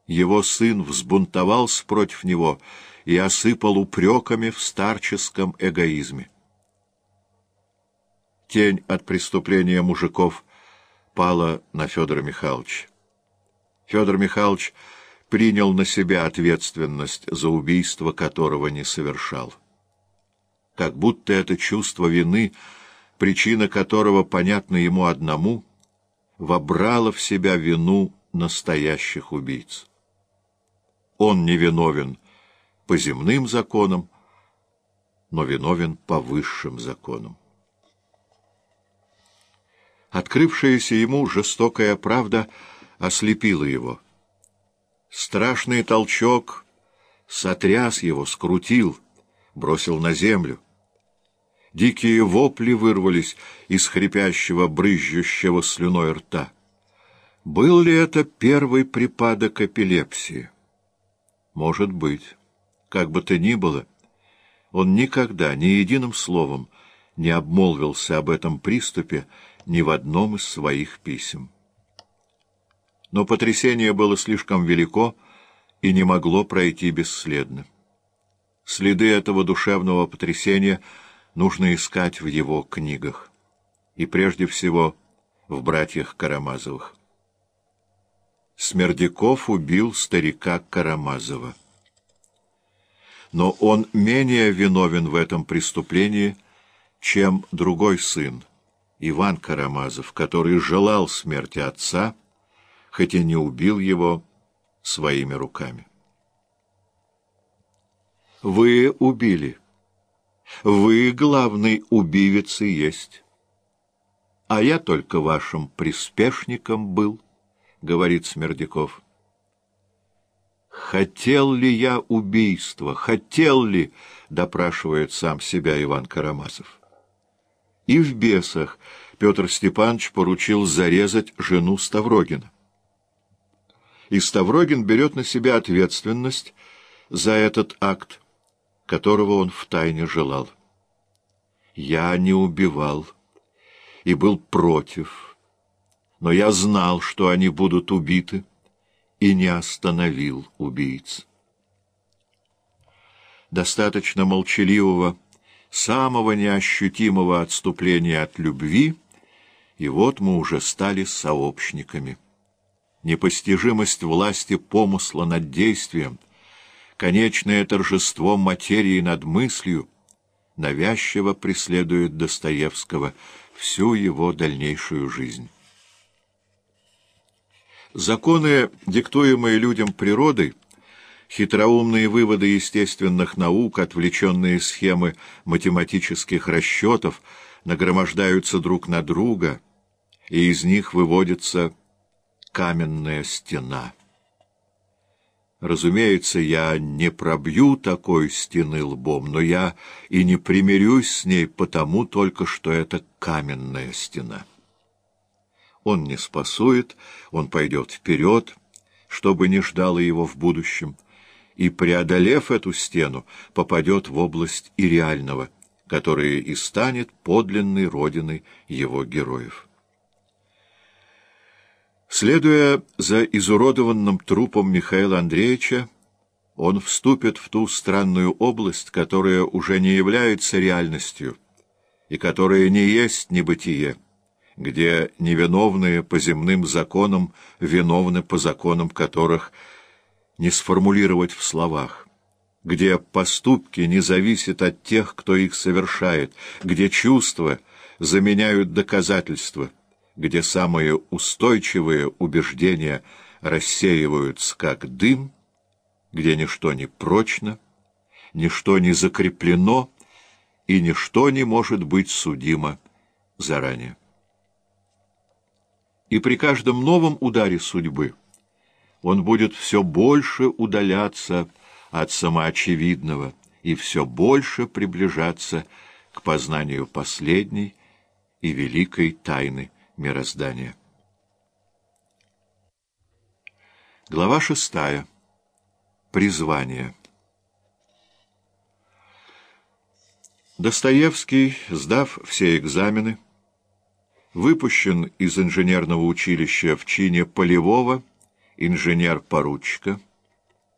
Его сын взбунтовался против него и осыпал упреками в старческом эгоизме. Тень от преступления мужиков пала на Федора Михайловича. Федор Михайлович принял на себя ответственность за убийство, которого не совершал. Как будто это чувство вины, причина которого понятна ему одному, вобрало в себя вину настоящих убийц. Он не виновен по земным законам, но виновен по высшим законам. Открывшаяся ему жестокая правда ослепила его. Страшный толчок сотряс его, скрутил, бросил на землю. Дикие вопли вырвались из хрипящего, брызжущего слюной рта. Был ли это первый припадок эпилепсии? Может быть. Как бы то ни было, он никогда ни единым словом не обмолвился об этом приступе ни в одном из своих писем. Но потрясение было слишком велико и не могло пройти бесследно. Следы этого душевного потрясения нужно искать в его книгах, и прежде всего в братьях Карамазовых. Смердяков убил старика Карамазова. Но он менее виновен в этом преступлении, чем другой сын, Иван Карамазов, который желал смерти отца, хоть и не убил его своими руками. Вы убили. Вы главный убивец и есть. А я только вашим приспешником был, — говорит Смердяков. «Хотел ли я убийства? Хотел ли?» — допрашивает сам себя Иван Карамазов. И в «Бесах» Петр Степанович поручил зарезать жену Ставрогина. И Ставрогин берет на себя ответственность за этот акт, которого он втайне желал. «Я не убивал и был против, но я знал, что они будут убиты, и не остановил убийц». Достаточно молчаливого, самого неощутимого отступления от любви, и вот мы уже стали сообщниками. Непостижимость власти помысла над действием, конечное торжество материи над мыслью навязчиво преследует Достоевского всю его дальнейшую жизнь. Законы, диктуемые людям природой, хитроумные выводы естественных наук, отвлеченные схемы математических расчетов нагромождаются друг на друга, и из них выводится каменная стена. Разумеется, я не пробью такой стены лбом, но я и не примирюсь с ней потому только, что это каменная стена. Он не спасует, он пойдет вперед, что бы ни ждало его в будущем, и, преодолев эту стену, попадет в область ирреального, которая и станет подлинной родиной его героев. Следуя за изуродованным трупом Михаила Андреевича, он вступит в ту странную область, которая уже не является реальностью и которая не есть небытие, где невиновные по земным законам виновны по законам которых не сформулировать в словах, где поступки не зависят от тех, кто их совершает, где чувства заменяют доказательства, где самые устойчивые убеждения рассеиваются как дым, где ничто не прочно, ничто не закреплено и ничто не может быть судимо заранее. И при каждом новом ударе судьбы он будет все больше удаляться от самоочевидного и все больше приближаться к познанию последней и великой тайны мироздания. Глава 6. Призвание. Достоевский, сдав все экзамены, выпущен из инженерного училища в чине полевого инженер-поручика,